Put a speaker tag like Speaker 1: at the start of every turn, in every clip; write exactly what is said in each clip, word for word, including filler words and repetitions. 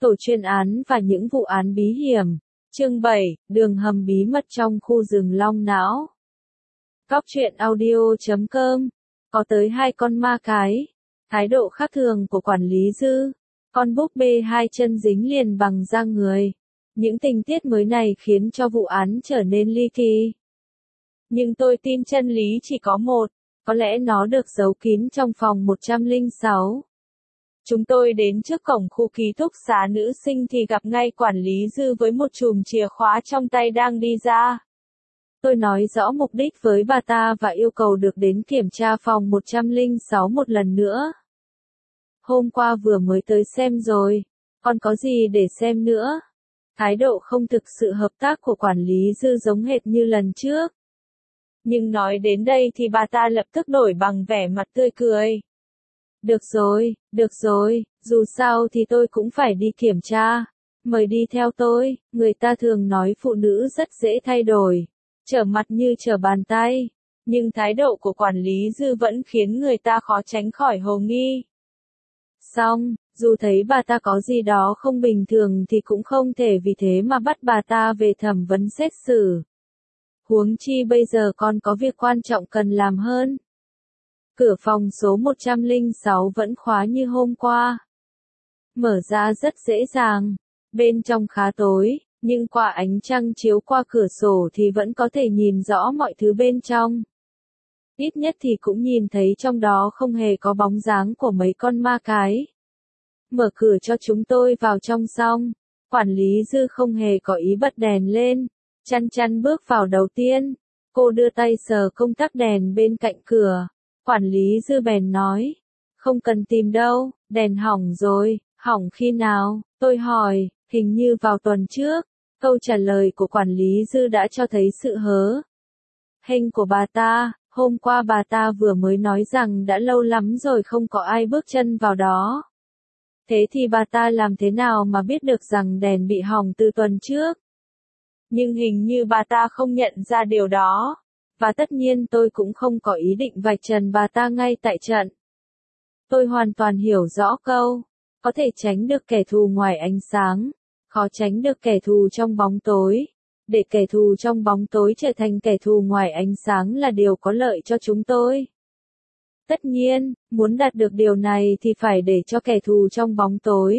Speaker 1: Tổ chuyên án và những vụ án bí hiểm. Chương bảy, đường hầm bí mật trong khu rừng Long Não. Góc truyện audio chấm com. Có tới hai con ma cái. Thái độ khác thường của quản lý Dư. Con búp bê hai chân dính liền bằng da người. Những tình tiết mới này khiến cho vụ án trở nên ly kỳ. Nhưng tôi tin chân lý chỉ có một. Có lẽ nó được giấu kín trong phòng một trăm lẻ sáu. Chúng tôi đến trước cổng khu ký túc xá nữ sinh thì gặp ngay quản lý Dư với một chùm chìa khóa trong tay đang đi ra. Tôi nói rõ mục đích với bà ta và yêu cầu được đến kiểm tra phòng một trăm lẻ sáu một lần nữa. Hôm qua vừa mới tới xem rồi, còn có gì để xem nữa? Thái độ không thực sự hợp tác của quản lý Dư giống hệt như lần trước. Nhưng nói đến đây thì bà ta lập tức đổi bằng vẻ mặt tươi cười. Được rồi, được rồi, dù sao thì tôi cũng phải đi kiểm tra. Mời đi theo tôi, người ta thường nói phụ nữ rất dễ thay đổi. Trở mặt như trở bàn tay. Nhưng thái độ của quản lý Dư vẫn khiến người ta khó tránh khỏi hồ nghi. Xong, dù thấy bà ta có gì đó không bình thường thì cũng không thể vì thế mà bắt bà ta về thẩm vấn xét xử. Huống chi bây giờ còn có việc quan trọng cần làm hơn. Cửa phòng số một trăm lẻ sáu vẫn khóa như hôm qua. Mở ra rất dễ dàng. Bên trong khá tối, nhưng qua ánh trăng chiếu qua cửa sổ thì vẫn có thể nhìn rõ mọi thứ bên trong. Ít nhất thì cũng nhìn thấy trong đó không hề có bóng dáng của mấy con ma cái. Mở cửa cho chúng tôi vào trong xong. Quản lý Dư không hề có ý bật đèn lên. Chăn chăn bước vào đầu tiên. Cô đưa tay sờ công tắc đèn bên cạnh cửa. Quản lý Dư bèn nói. Không cần tìm đâu, đèn hỏng rồi. Hỏng khi nào? Tôi hỏi, hình như vào tuần trước. Câu trả lời của quản lý Dư đã cho thấy sự hớ hênh của bà ta. Hôm qua bà ta vừa mới nói rằng đã lâu lắm rồi không có ai bước chân vào đó. Thế thì bà ta làm thế nào mà biết được rằng đèn bị hỏng từ tuần trước? Nhưng hình như bà ta không nhận ra điều đó. Và tất nhiên tôi cũng không có ý định vạch trần bà ta ngay tại trận. Tôi hoàn toàn hiểu rõ câu, có thể tránh được kẻ thù ngoài ánh sáng, khó tránh được kẻ thù trong bóng tối. Để kẻ thù trong bóng tối trở thành kẻ thù ngoài ánh sáng là điều có lợi cho chúng tôi. Tất nhiên, muốn đạt được điều này thì phải để cho kẻ thù trong bóng tối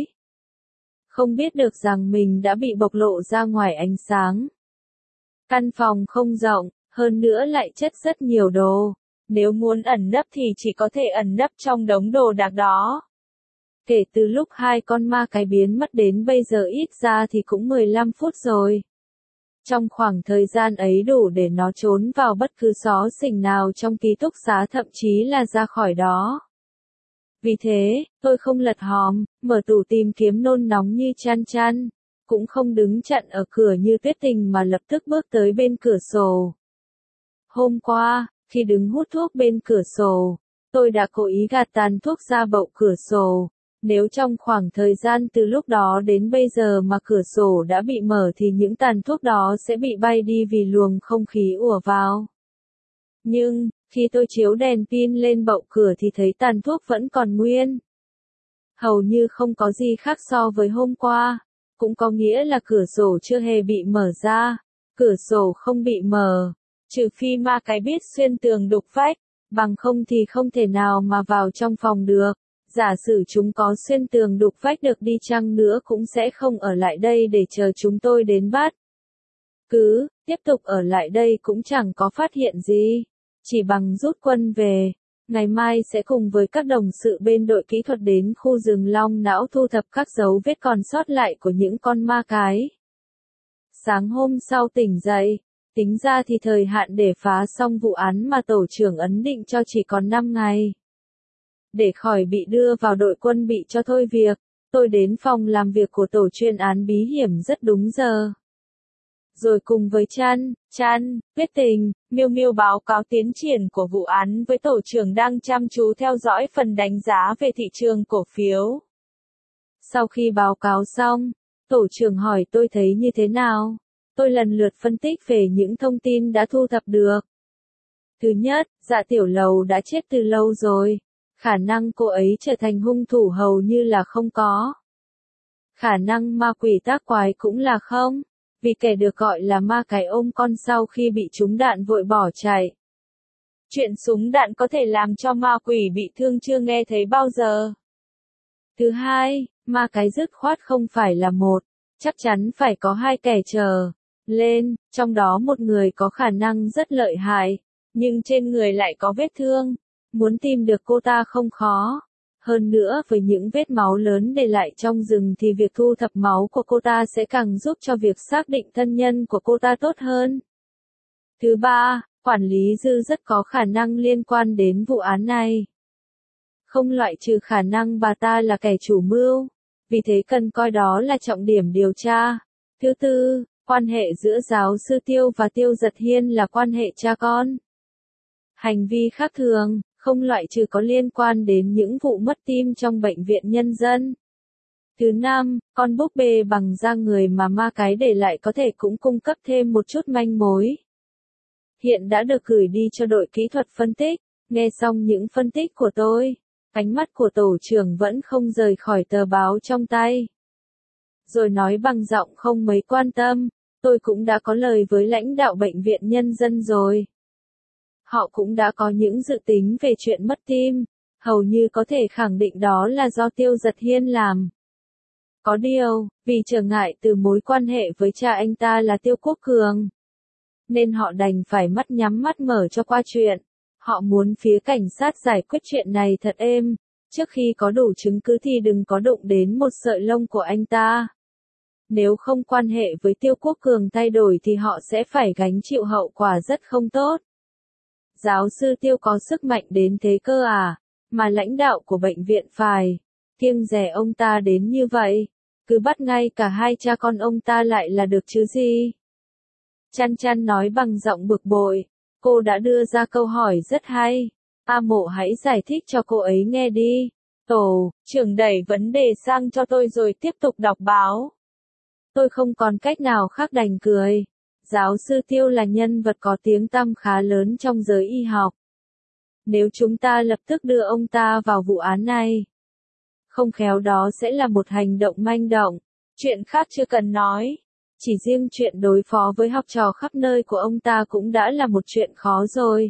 Speaker 1: không biết được rằng mình đã bị bộc lộ ra ngoài ánh sáng. Căn phòng không rộng, hơn nữa lại chất rất nhiều đồ. Nếu muốn ẩn nấp thì chỉ có thể ẩn nấp trong đống đồ đạc đó. Kể từ lúc hai con ma cái biến mất đến bây giờ ít ra thì cũng mười lăm phút rồi. Trong khoảng thời gian ấy đủ để nó trốn vào bất cứ xó xỉnh nào trong ký túc xá, thậm chí là ra khỏi đó. Vì thế, tôi không lật hòm, mở tủ tìm kiếm nôn nóng như chăn chăn, cũng không đứng chặn ở cửa như Tuyết Tình mà lập tức bước tới bên cửa sổ. Hôm qua, khi đứng hút thuốc bên cửa sổ, tôi đã cố ý gạt tàn thuốc ra bậu cửa sổ. Nếu trong khoảng thời gian từ lúc đó đến bây giờ mà cửa sổ đã bị mở thì những tàn thuốc đó sẽ bị bay đi vì luồng không khí ùa vào. Nhưng, khi tôi chiếu đèn pin lên bậu cửa thì thấy tàn thuốc vẫn còn nguyên. Hầu như không có gì khác so với hôm qua. Cũng có nghĩa là cửa sổ chưa hề bị mở ra. Cửa sổ không bị mở. Trừ phi ma cái biết xuyên tường đục vách. Bằng không thì không thể nào mà vào trong phòng được. Giả sử chúng có xuyên tường đục vách được đi chăng nữa cũng sẽ không ở lại đây để chờ chúng tôi đến bắt. Cứ, tiếp tục ở lại đây cũng chẳng có phát hiện gì. Chỉ bằng rút quân về. Ngày mai sẽ cùng với các đồng sự bên đội kỹ thuật đến khu rừng Long Não thu thập các dấu vết còn sót lại của những con ma cái. Sáng hôm sau tỉnh dậy, tính ra thì thời hạn để phá xong vụ án mà tổ trưởng ấn định cho chỉ còn năm ngày. Để khỏi bị đưa vào đội quân bị cho thôi việc, tôi đến phòng làm việc của tổ chuyên án bí hiểm rất đúng giờ. Rồi cùng với Chăn, Chăn, Tuyết Tình, Miêu Miêu báo cáo tiến triển của vụ án với tổ trưởng đang chăm chú theo dõi phần đánh giá về thị trường cổ phiếu. Sau khi báo cáo xong, tổ trưởng hỏi tôi thấy như thế nào. Tôi lần lượt phân tích về những thông tin đã thu thập được. Thứ nhất, Dạ Tiểu Lầu đã chết từ lâu rồi. Khả năng cô ấy trở thành hung thủ hầu như là không có. Khả năng ma quỷ tác quái cũng là không, vì kẻ được gọi là ma cái ôm con sau khi bị trúng đạn vội bỏ chạy. Chuyện súng đạn có thể làm cho ma quỷ bị thương chưa nghe thấy bao giờ. Thứ hai, ma cái dứt khoát không phải là một, chắc chắn phải có hai kẻ chờ lên, trong đó một người có khả năng rất lợi hại, nhưng trên người lại có vết thương. Muốn tìm được cô ta không khó. Hơn nữa với những vết máu lớn để lại trong rừng thì việc thu thập máu của cô ta sẽ càng giúp cho việc xác định thân nhân của cô ta tốt hơn. Thứ ba, quản lý dư rất có khả năng liên quan đến vụ án này. Không loại trừ khả năng bà ta là kẻ chủ mưu, vì thế cần coi đó là trọng điểm điều tra. Thứ tư, quan hệ giữa giáo sư Tiêu và Tiêu Giật Hiên là quan hệ cha con. Hành vi khác thường, không loại trừ có liên quan đến những vụ mất tim trong bệnh viện nhân dân. Thứ năm, con búp bê bằng da người mà ma cái để lại có thể cũng cung cấp thêm một chút manh mối. Hiện đã được gửi đi cho đội kỹ thuật phân tích. Nghe xong những phân tích của tôi, ánh mắt của tổ trưởng vẫn không rời khỏi tờ báo trong tay. Rồi nói bằng giọng không mấy quan tâm, tôi cũng đã có lời với lãnh đạo bệnh viện nhân dân rồi. Họ cũng đã có những dự tính về chuyện mất tim, hầu như có thể khẳng định đó là do Tiêu Giật Hiên làm. Có điều, vì trở ngại từ mối quan hệ với cha anh ta là Tiêu Quốc Cường, nên họ đành phải mắt nhắm mắt mở cho qua chuyện. Họ muốn phía cảnh sát giải quyết chuyện này thật êm, trước khi có đủ chứng cứ thì đừng có đụng đến một sợi lông của anh ta. Nếu không quan hệ với Tiêu Quốc Cường thay đổi thì họ sẽ phải gánh chịu hậu quả rất không tốt. Giáo sư Tiêu có sức mạnh đến thế cơ à, mà lãnh đạo của bệnh viện phải kiêng dè ông ta đến như vậy, cứ bắt ngay cả hai cha con ông ta lại là được chứ gì. Chăn Chăn nói bằng giọng bực bội, cô đã đưa ra câu hỏi rất hay, A Mộ hãy giải thích cho cô ấy nghe đi. Tổ trưởng đẩy vấn đề sang cho tôi rồi tiếp tục đọc báo. Tôi không còn cách nào khác đành cười. Giáo sư Tiêu là nhân vật có tiếng tăm khá lớn trong giới y học. Nếu chúng ta lập tức đưa ông ta vào vụ án này, không khéo đó sẽ là một hành động manh động. Chuyện khác chưa cần nói. Chỉ riêng chuyện đối phó với học trò khắp nơi của ông ta cũng đã là một chuyện khó rồi.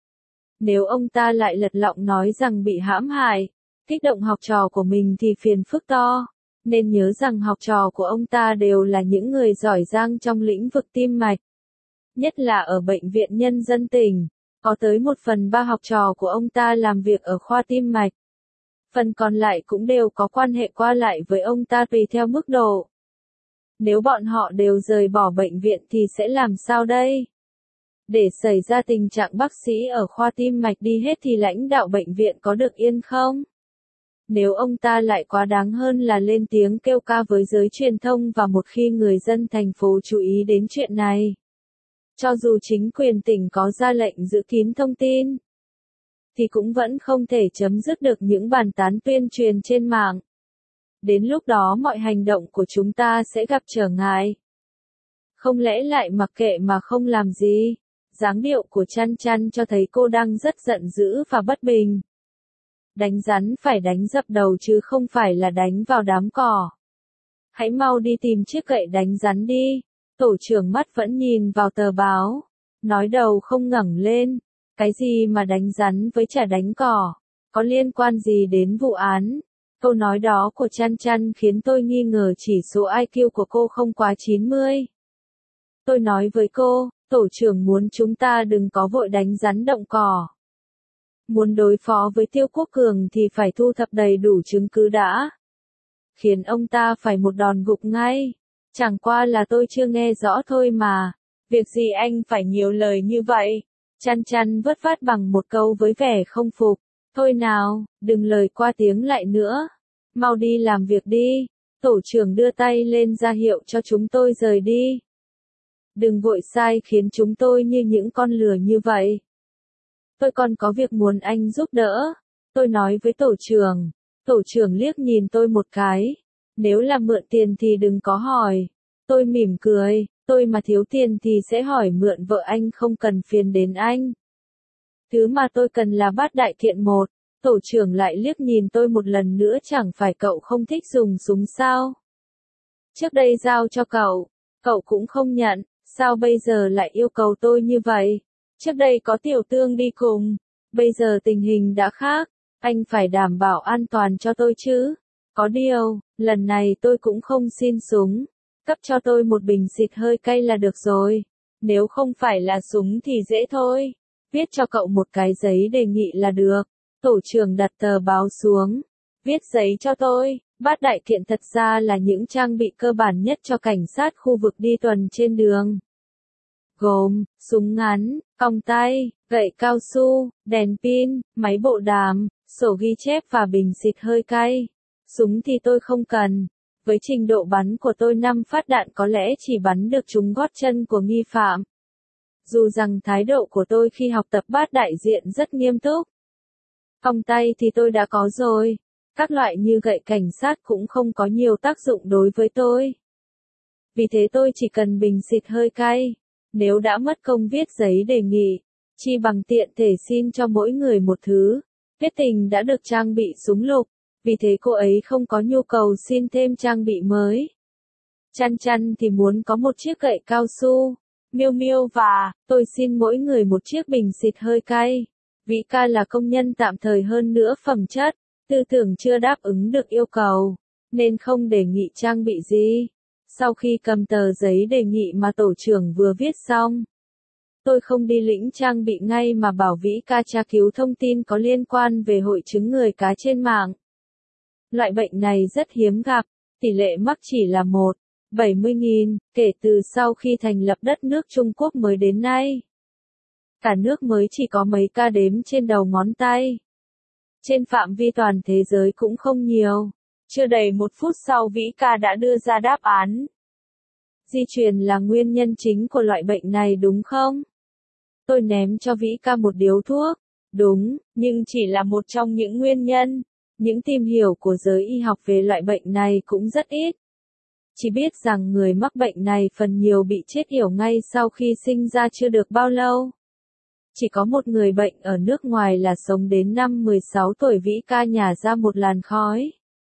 Speaker 1: Nếu ông ta lại lật lọng nói rằng bị hãm hại, kích động học trò của mình thì phiền phức to. Nên nhớ rằng học trò của ông ta đều là những người giỏi giang trong lĩnh vực tim mạch. Nhất là ở bệnh viện nhân dân tỉnh, có tới một phần ba học trò của ông ta làm việc ở khoa tim mạch. Phần còn lại cũng đều có quan hệ qua lại với ông ta tùy theo mức độ. Nếu bọn họ đều rời bỏ bệnh viện thì sẽ làm sao đây? Để xảy ra tình trạng bác sĩ ở khoa tim mạch đi hết thì lãnh đạo bệnh viện có được yên không? Nếu ông ta lại quá đáng hơn là lên tiếng kêu ca với giới truyền thông và một khi người dân thành phố chú ý đến chuyện này, cho dù chính quyền tỉnh có ra lệnh giữ kín thông tin, thì cũng vẫn không thể chấm dứt được những bàn tán tuyên truyền trên mạng. Đến lúc đó mọi hành động của chúng ta sẽ gặp trở ngại. Không lẽ lại mặc kệ mà không làm gì? Dáng điệu của Chăn Chăn cho thấy cô đang rất giận dữ và bất bình. Đánh rắn phải đánh dập đầu chứ không phải là đánh vào đám cỏ. Hãy mau đi tìm chiếc gậy đánh rắn đi. Tổ trưởng mắt vẫn nhìn vào tờ báo, nói đầu không ngẩng lên. Cái gì mà đánh rắn với chả đánh cỏ? Có liên quan gì đến vụ án? Câu nói đó của Chăn Chăn khiến tôi nghi ngờ chỉ số I Q của cô không quá chín mươi. Tôi nói với cô, tổ trưởng muốn chúng ta đừng có vội đánh rắn động cỏ. Muốn đối phó với Tiêu Quốc Cường thì phải thu thập đầy đủ chứng cứ đã. Khiến ông ta phải một đòn gục ngay. Chẳng qua là tôi chưa nghe rõ thôi mà. Việc gì anh phải nhiều lời như vậy? Chăn Chăn vất vát bằng một câu với vẻ không phục. Thôi nào, đừng lời qua tiếng lại nữa. Mau đi làm việc đi. Tổ trưởng đưa tay lên ra hiệu cho chúng tôi rời đi. Đừng vội sai khiến chúng tôi như những con lừa như vậy. Tôi còn có việc muốn anh giúp đỡ. Tôi nói với tổ trưởng. Tổ trưởng liếc nhìn tôi một cái. Nếu là mượn tiền thì đừng có hỏi. Tôi mỉm cười. Tôi mà thiếu tiền thì sẽ hỏi mượn vợ anh, không cần phiền đến anh. Thứ mà tôi cần là bát đại kiện một. Tổ trưởng lại liếc nhìn tôi một lần nữa, chẳng phải cậu không thích dùng súng sao? Trước đây giao cho cậu, cậu cũng không nhận, sao bây giờ lại yêu cầu tôi như vậy? Trước đây có Tiểu Tương đi cùng, bây giờ tình hình đã khác, anh phải đảm bảo an toàn cho tôi chứ. Có điều, lần này tôi cũng không xin súng, cấp cho tôi một bình xịt hơi cay là được rồi. Nếu không phải là súng thì dễ thôi, viết cho cậu một cái giấy đề nghị là được. Tổ trưởng đặt tờ báo xuống, viết giấy cho tôi. Bát đại kiện thật ra là những trang bị cơ bản nhất cho cảnh sát khu vực đi tuần trên đường. Gồm, súng ngắn, còng tay, gậy cao su, đèn pin, máy bộ đàm, sổ ghi chép và bình xịt hơi cay. Súng thì tôi không cần. Với trình độ bắn của tôi năm phát đạn có lẽ chỉ bắn được trúng gót chân của nghi phạm. Dù rằng thái độ của tôi khi học tập bát đại diện rất nghiêm túc. Còng tay thì tôi đã có rồi. Các loại như gậy cảnh sát cũng không có nhiều tác dụng đối với tôi. Vì thế tôi chỉ cần bình xịt hơi cay. Nếu đã mất công viết giấy đề nghị, chi bằng tiện thể xin cho mỗi người một thứ. Tuyết Tình đã được trang bị súng lục, vì thế cô ấy không có nhu cầu xin thêm trang bị mới. Chăn Chăn thì muốn có một chiếc gậy cao su. Miêu Miêu và tôi xin mỗi người một chiếc bình xịt hơi cay. Vĩ Ca là công nhân tạm thời hơn nữa phẩm chất, tư tưởng chưa đáp ứng được yêu cầu, nên không đề nghị trang bị gì. Sau khi cầm tờ giấy đề nghị mà tổ trưởng vừa viết xong, tôi không đi lĩnh trang bị ngay mà bảo Vĩ Ca tra cứu thông tin có liên quan về hội chứng người cá trên mạng. Loại bệnh này rất hiếm gặp, tỷ lệ mắc chỉ là một phẩy bảy mươi nghìn, kể từ sau khi thành lập đất nước Trung Quốc mới đến nay. Cả nước mới chỉ có mấy ca đếm trên đầu ngón tay. Trên phạm vi toàn thế giới cũng không nhiều. Chưa đầy một phút sau Vĩ Ca đã đưa ra đáp án. Di truyền là nguyên nhân chính của loại bệnh này đúng không? Tôi ném cho Vĩ Ca một điếu thuốc. Đúng, nhưng chỉ là một trong những nguyên nhân. Những tìm hiểu của giới y học về loại bệnh này cũng rất ít. Chỉ biết rằng người mắc bệnh này phần nhiều bị chết yểu ngay sau khi sinh ra chưa được bao lâu. Chỉ có một người bệnh ở nước ngoài là sống đến năm mười sáu tuổi. Vĩ Ca nhả ra một làn khói.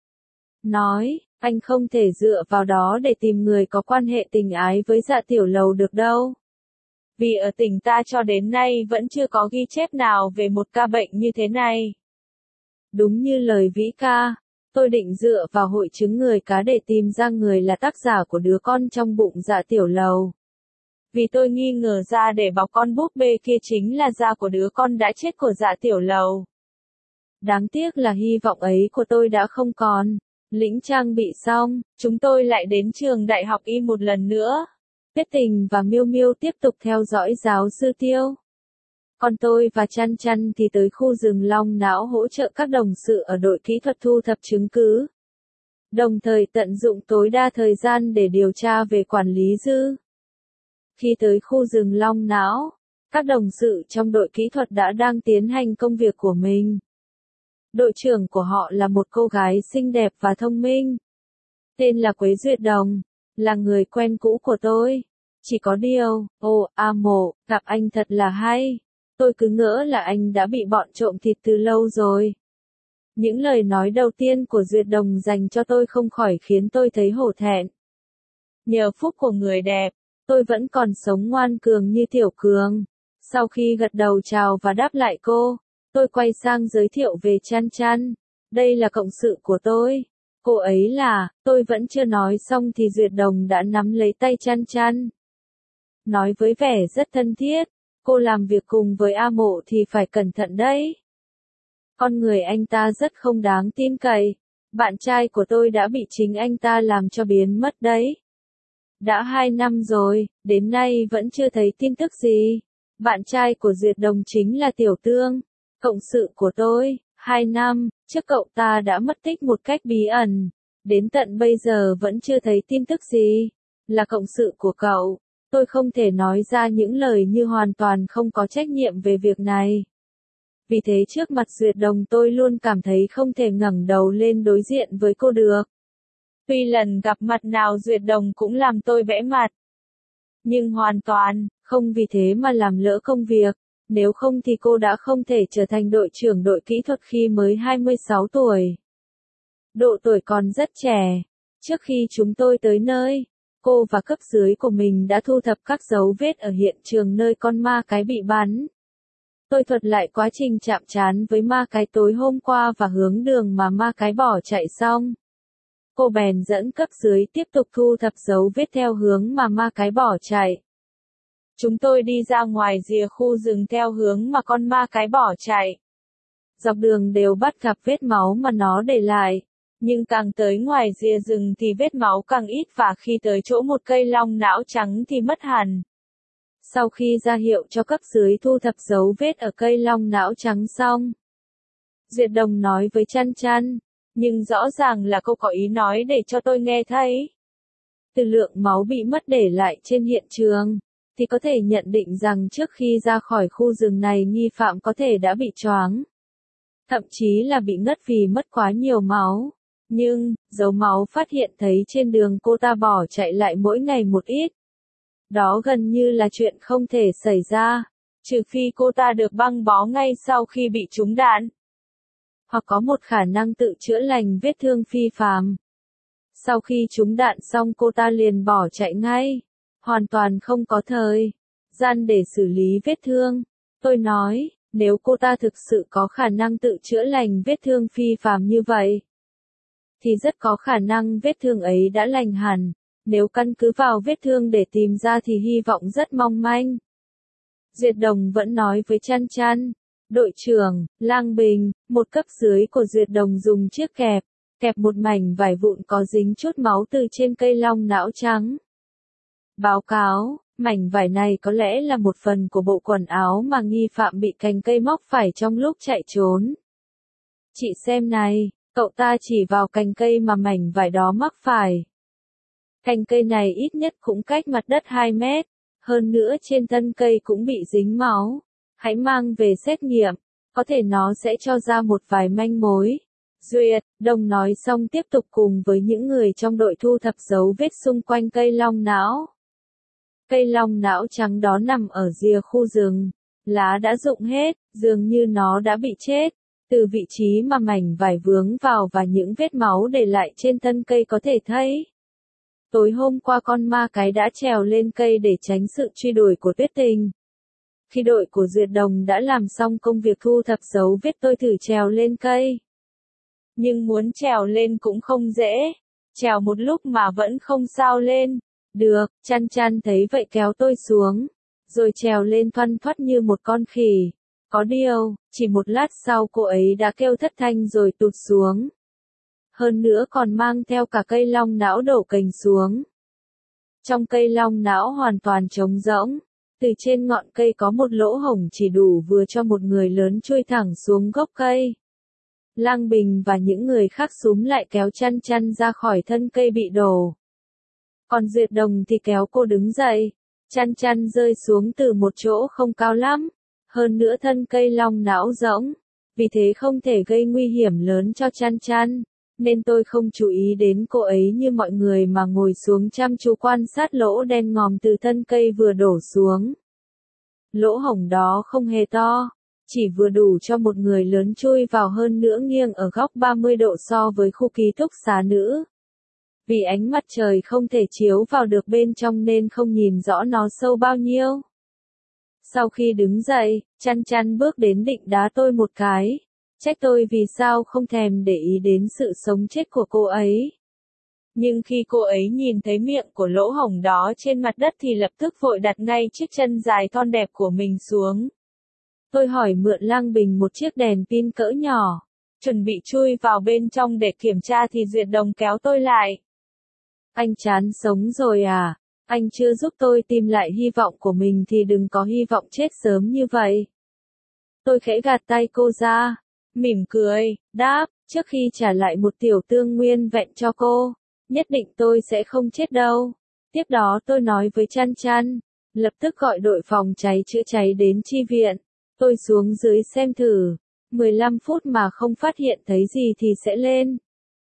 Speaker 1: Nói, anh không thể dựa vào đó để tìm người có quan hệ tình ái với Dạ Tiểu Lầu được đâu. Vì ở tỉnh ta cho đến nay vẫn chưa có ghi chép nào về một ca bệnh như thế này. Đúng như lời Vĩ Ca, tôi định dựa vào hội chứng người cá để tìm ra người là tác giả của đứa con trong bụng Dạ Tiểu Lầu. Vì tôi nghi ngờ ra để bọc con búp bê kia chính là da của đứa con đã chết của Dạ Tiểu Lầu. Đáng tiếc là hy vọng ấy của tôi đã không còn. Lĩnh trang bị xong, chúng tôi lại đến trường đại học Y một lần nữa. Tuyết Tình và Miêu Miêu tiếp tục theo dõi giáo sư Tiêu. Còn tôi và Chăn Chăn thì tới khu rừng Long Não hỗ trợ các đồng sự ở đội kỹ thuật thu thập chứng cứ. Đồng thời tận dụng tối đa thời gian để điều tra về quản lý dư. Khi tới khu rừng Long Não, các đồng sự trong đội kỹ thuật đã đang tiến hành công việc của mình. Đội trưởng của họ là một cô gái xinh đẹp và thông minh. Tên là Quế Duyệt Đồng, là người quen cũ của tôi. Chỉ có điều, ồ, A Mộ, gặp anh thật là hay. Tôi cứ ngỡ là anh đã bị bọn trộm thịt từ lâu rồi. Những lời nói đầu tiên của Duyệt Đồng dành cho tôi không khỏi khiến tôi thấy hổ thẹn. Nhờ phúc của người đẹp, tôi vẫn còn sống ngoan cường như Tiểu Cường. Sau khi gật đầu chào và đáp lại cô, tôi quay sang giới thiệu về Chăn Chăn. Đây là cộng sự của tôi. Cô ấy là, tôi vẫn chưa nói xong thì Duyệt Đồng đã nắm lấy tay Chăn Chăn. Nói với vẻ rất thân thiết, cô làm việc cùng với A Mộ thì phải cẩn thận đấy. Con người anh ta rất không đáng tin cậy. Bạn trai của tôi đã bị chính anh ta làm cho biến mất đấy. Đã hai năm rồi, đến nay vẫn chưa thấy tin tức gì. Bạn trai của Duyệt Đồng chính là Tiểu Tương, cộng sự của tôi. Hai năm trước cậu ta đã mất tích một cách bí ẩn. Đến tận bây giờ vẫn chưa thấy tin tức gì. Là cộng sự của cậu, tôi không thể nói ra những lời như hoàn toàn không có trách nhiệm về việc này. Vì thế trước mặt Duyệt Đồng tôi luôn cảm thấy không thể ngẩng đầu lên đối diện với cô được. Tuy lần gặp mặt nào Duyệt Đồng cũng làm tôi bẽ mặt. Nhưng hoàn toàn, không vì thế mà làm lỡ công việc. Nếu không thì cô đã không thể trở thành đội trưởng đội kỹ thuật khi mới hai mươi sáu tuổi. Độ tuổi còn rất trẻ. Trước khi chúng tôi tới nơi, cô và cấp dưới của mình đã thu thập các dấu vết ở hiện trường nơi con ma cái bị bắn. Tôi thuật lại quá trình chạm trán với ma cái tối hôm qua và hướng đường mà ma cái bỏ chạy xong. Cô bèn dẫn cấp dưới tiếp tục thu thập dấu vết theo hướng mà ma cái bỏ chạy. Chúng tôi đi ra ngoài rìa khu rừng theo hướng mà con ma cái bỏ chạy. Dọc đường đều bắt gặp vết máu mà nó để lại, nhưng càng tới ngoài rìa rừng thì vết máu càng ít và khi tới chỗ một cây long não trắng thì mất hẳn. Sau khi ra hiệu cho cấp dưới thu thập dấu vết ở cây long não trắng xong, Duyệt Đồng nói với Chăn Chăn, nhưng rõ ràng là cô có ý nói để cho tôi nghe thấy. Từ lượng máu bị mất để lại trên hiện trường, thì có thể nhận định rằng trước khi ra khỏi khu rừng này nghi phạm có thể đã bị choáng. Thậm chí là bị ngất vì mất quá nhiều máu. Nhưng, dấu máu phát hiện thấy trên đường cô ta bỏ chạy lại mỗi ngày một ít. Đó gần như là chuyện không thể xảy ra, trừ phi cô ta được băng bó ngay sau khi bị trúng đạn. Hoặc có một khả năng tự chữa lành vết thương phi phàm. Sau khi trúng đạn xong cô ta liền bỏ chạy ngay, hoàn toàn không có thời gian để xử lý vết thương. Tôi nói, nếu cô ta thực sự có khả năng tự chữa lành vết thương phi phàm như vậy, thì rất có khả năng vết thương ấy đã lành hẳn. Nếu căn cứ vào vết thương để tìm ra thì hy vọng rất mong manh. Duyệt Đồng vẫn nói với Chăn Chăn, đội trưởng, Lang Bình, một cấp dưới của Duyệt Đồng dùng chiếc kẹp, kẹp một mảnh vải vụn có dính chút máu từ trên cây long não trắng. Báo cáo, mảnh vải này có lẽ là một phần của bộ quần áo mà nghi phạm bị cành cây móc phải trong lúc chạy trốn. Chị xem này, cậu ta chỉ vào cành cây mà mảnh vải đó mắc phải. Cành cây này ít nhất cũng cách mặt đất hai mét, hơn nữa trên thân cây cũng bị dính máu. Hãy mang về xét nghiệm, có thể nó sẽ cho ra một vài manh mối. Duyệt Đồng nói xong tiếp tục cùng với những người trong đội thu thập dấu vết xung quanh cây long não. Cây long não trắng đó nằm ở rìa khu rừng, lá đã rụng hết, dường như nó đã bị chết. Từ vị trí mà mảnh vải vướng vào và những vết máu để lại trên thân cây có thể thấy. Tối hôm qua con ma cái đã trèo lên cây để tránh sự truy đuổi của Tuyết Tình. Khi đội của Duyệt Đồng đã làm xong công việc thu thập dấu vết tôi thử trèo lên cây. Nhưng muốn trèo lên cũng không dễ. Trèo một lúc mà vẫn không sao lên. Được, Chăn Chăn thấy vậy kéo tôi xuống. Rồi trèo lên thoăn thoắt như một con khỉ. Có điều, chỉ một lát sau cô ấy đã kêu thất thanh rồi tụt xuống. Hơn nữa còn mang theo cả cây long não đổ cành xuống. Trong cây long não hoàn toàn trống rỗng. Từ trên ngọn cây có một lỗ hổng chỉ đủ vừa cho một người lớn chui thẳng xuống gốc cây. Lang Bình và những người khác xúm lại kéo Chăn Chăn ra khỏi thân cây bị đổ. Còn Duyệt Đồng thì kéo cô đứng dậy. Chăn Chăn rơi xuống từ một chỗ không cao lắm. Hơn nữa thân cây long não rỗng. Vì thế không thể gây nguy hiểm lớn cho Chăn Chăn. Nên tôi không chú ý đến cô ấy như mọi người mà ngồi xuống chăm chú quan sát lỗ đen ngòm từ thân cây vừa đổ xuống. Lỗ hổng đó không hề to, chỉ vừa đủ cho một người lớn chui vào, hơn nữa nghiêng ở góc ba mươi độ so với khu ký túc xá nữ. Vì ánh mặt trời không thể chiếu vào được bên trong nên không nhìn rõ nó sâu bao nhiêu. Sau khi đứng dậy, Chăn Chăn bước đến định đá tôi một cái. Trách tôi vì sao không thèm để ý đến sự sống chết của cô ấy. Nhưng khi cô ấy nhìn thấy miệng của lỗ hổng đó trên mặt đất thì lập tức vội đặt ngay chiếc chân dài thon đẹp của mình xuống. Tôi hỏi mượn Lang Bình một chiếc đèn pin cỡ nhỏ. Chuẩn bị chui vào bên trong để kiểm tra thì Duyệt Đồng kéo tôi lại. Anh chán sống rồi à? Anh chưa giúp tôi tìm lại hy vọng của mình thì đừng có hy vọng chết sớm như vậy. Tôi khẽ gạt tay cô ra. Mỉm cười, đáp, trước khi trả lại một tiểu tương nguyên vẹn cho cô, nhất định tôi sẽ không chết đâu. Tiếp đó tôi nói với Chăn Chăn, lập tức gọi đội phòng cháy chữa cháy đến chi viện. Tôi xuống dưới xem thử, mười lăm phút mà không phát hiện thấy gì thì sẽ lên.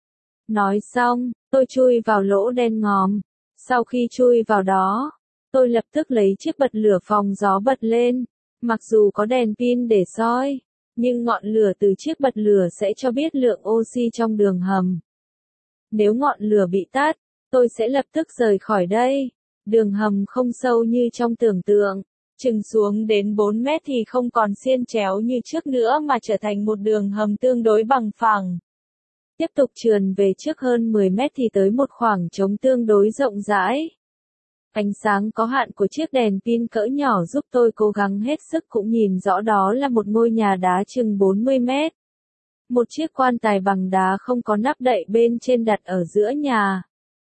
Speaker 1: Nói xong, tôi chui vào lỗ đen ngòm. Sau khi chui vào đó, tôi lập tức lấy chiếc bật lửa phòng gió bật lên. Mặc dù có đèn pin để soi, nhưng ngọn lửa từ chiếc bật lửa sẽ cho biết lượng oxy trong đường hầm. Nếu ngọn lửa bị tắt, tôi sẽ lập tức rời khỏi đây. Đường hầm không sâu như trong tưởng tượng. Chừng xuống đến bốn mét thì không còn xiên chéo như trước nữa mà trở thành một đường hầm tương đối bằng phẳng. Tiếp tục trườn về trước hơn mười mét thì tới một khoảng trống tương đối rộng rãi. Ánh sáng có hạn của chiếc đèn pin cỡ nhỏ giúp tôi cố gắng hết sức cũng nhìn rõ đó là một ngôi nhà đá chừng bốn mươi mét. Một chiếc quan tài bằng đá không có nắp đậy bên trên đặt ở giữa nhà.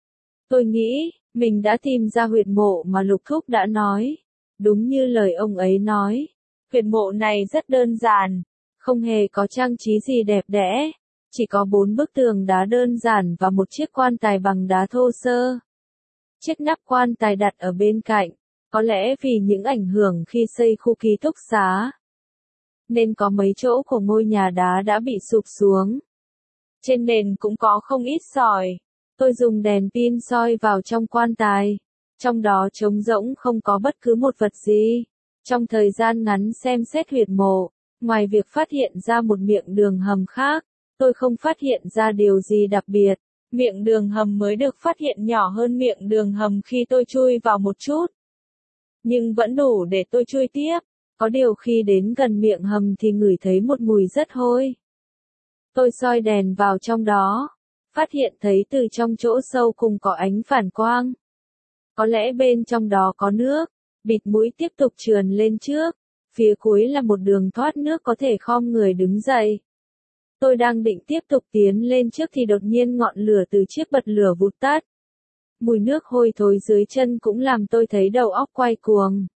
Speaker 1: Tôi nghĩ, mình đã tìm ra huyệt mộ mà Lục Thúc đã nói. Đúng như lời ông ấy nói, huyệt mộ này rất đơn giản, không hề có trang trí gì đẹp đẽ, chỉ có bốn bức tường đá đơn giản và một chiếc quan tài bằng đá thô sơ. Chiếc nắp quan tài đặt ở bên cạnh, có lẽ vì những ảnh hưởng khi xây khu ký túc xá, nên có mấy chỗ của ngôi nhà đá đã bị sụp xuống. Trên nền cũng có không ít sỏi. Tôi dùng đèn pin soi vào trong quan tài. Trong đó trống rỗng không có bất cứ một vật gì. Trong thời gian ngắn xem xét huyệt mộ, ngoài việc phát hiện ra một miệng đường hầm khác, tôi không phát hiện ra điều gì đặc biệt. Miệng đường hầm mới được phát hiện nhỏ hơn miệng đường hầm khi tôi chui vào một chút. Nhưng vẫn đủ để tôi chui tiếp. Có điều khi đến gần miệng hầm thì ngửi thấy một mùi rất hôi. Tôi soi đèn vào trong đó, phát hiện thấy từ trong chỗ sâu cùng có ánh phản quang. Có lẽ bên trong đó có nước, bịt mũi tiếp tục trườn lên trước, phía cuối là một đường thoát nước có thể khom người đứng dậy. Tôi đang định tiếp tục tiến lên trước thì đột nhiên ngọn lửa từ chiếc bật lửa vụt tắt. Mùi nước hôi thối dưới chân cũng làm tôi thấy đầu óc quay cuồng.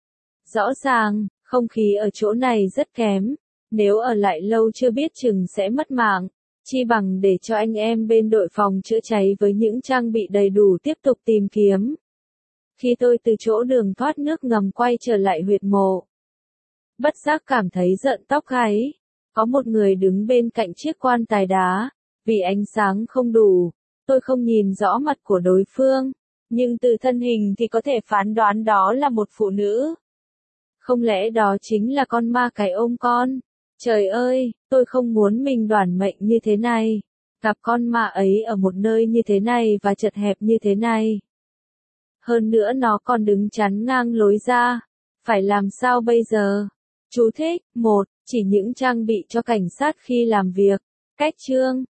Speaker 1: Rõ ràng, không khí ở chỗ này rất kém, nếu ở lại lâu chưa biết chừng sẽ mất mạng, chi bằng để cho anh em bên đội phòng chữa cháy với những trang bị đầy đủ tiếp tục tìm kiếm. Khi tôi từ chỗ đường thoát nước ngầm quay trở lại huyệt mộ, bất giác cảm thấy rợn tóc gáy. Có một người đứng bên cạnh chiếc quan tài đá, vì ánh sáng không đủ, tôi không nhìn rõ mặt của đối phương, nhưng từ thân hình thì có thể phán đoán đó là một phụ nữ. Không lẽ đó chính là con ma cái ôm con? Trời ơi, tôi không muốn mình đoản mệnh như thế này. Gặp con ma ấy ở một nơi như thế này và chật hẹp như thế này. Hơn nữa nó còn đứng chắn ngang lối ra. Phải làm sao bây giờ? Chú thích, một. Chỉ những trang bị cho cảnh sát khi làm việc. Cách chương.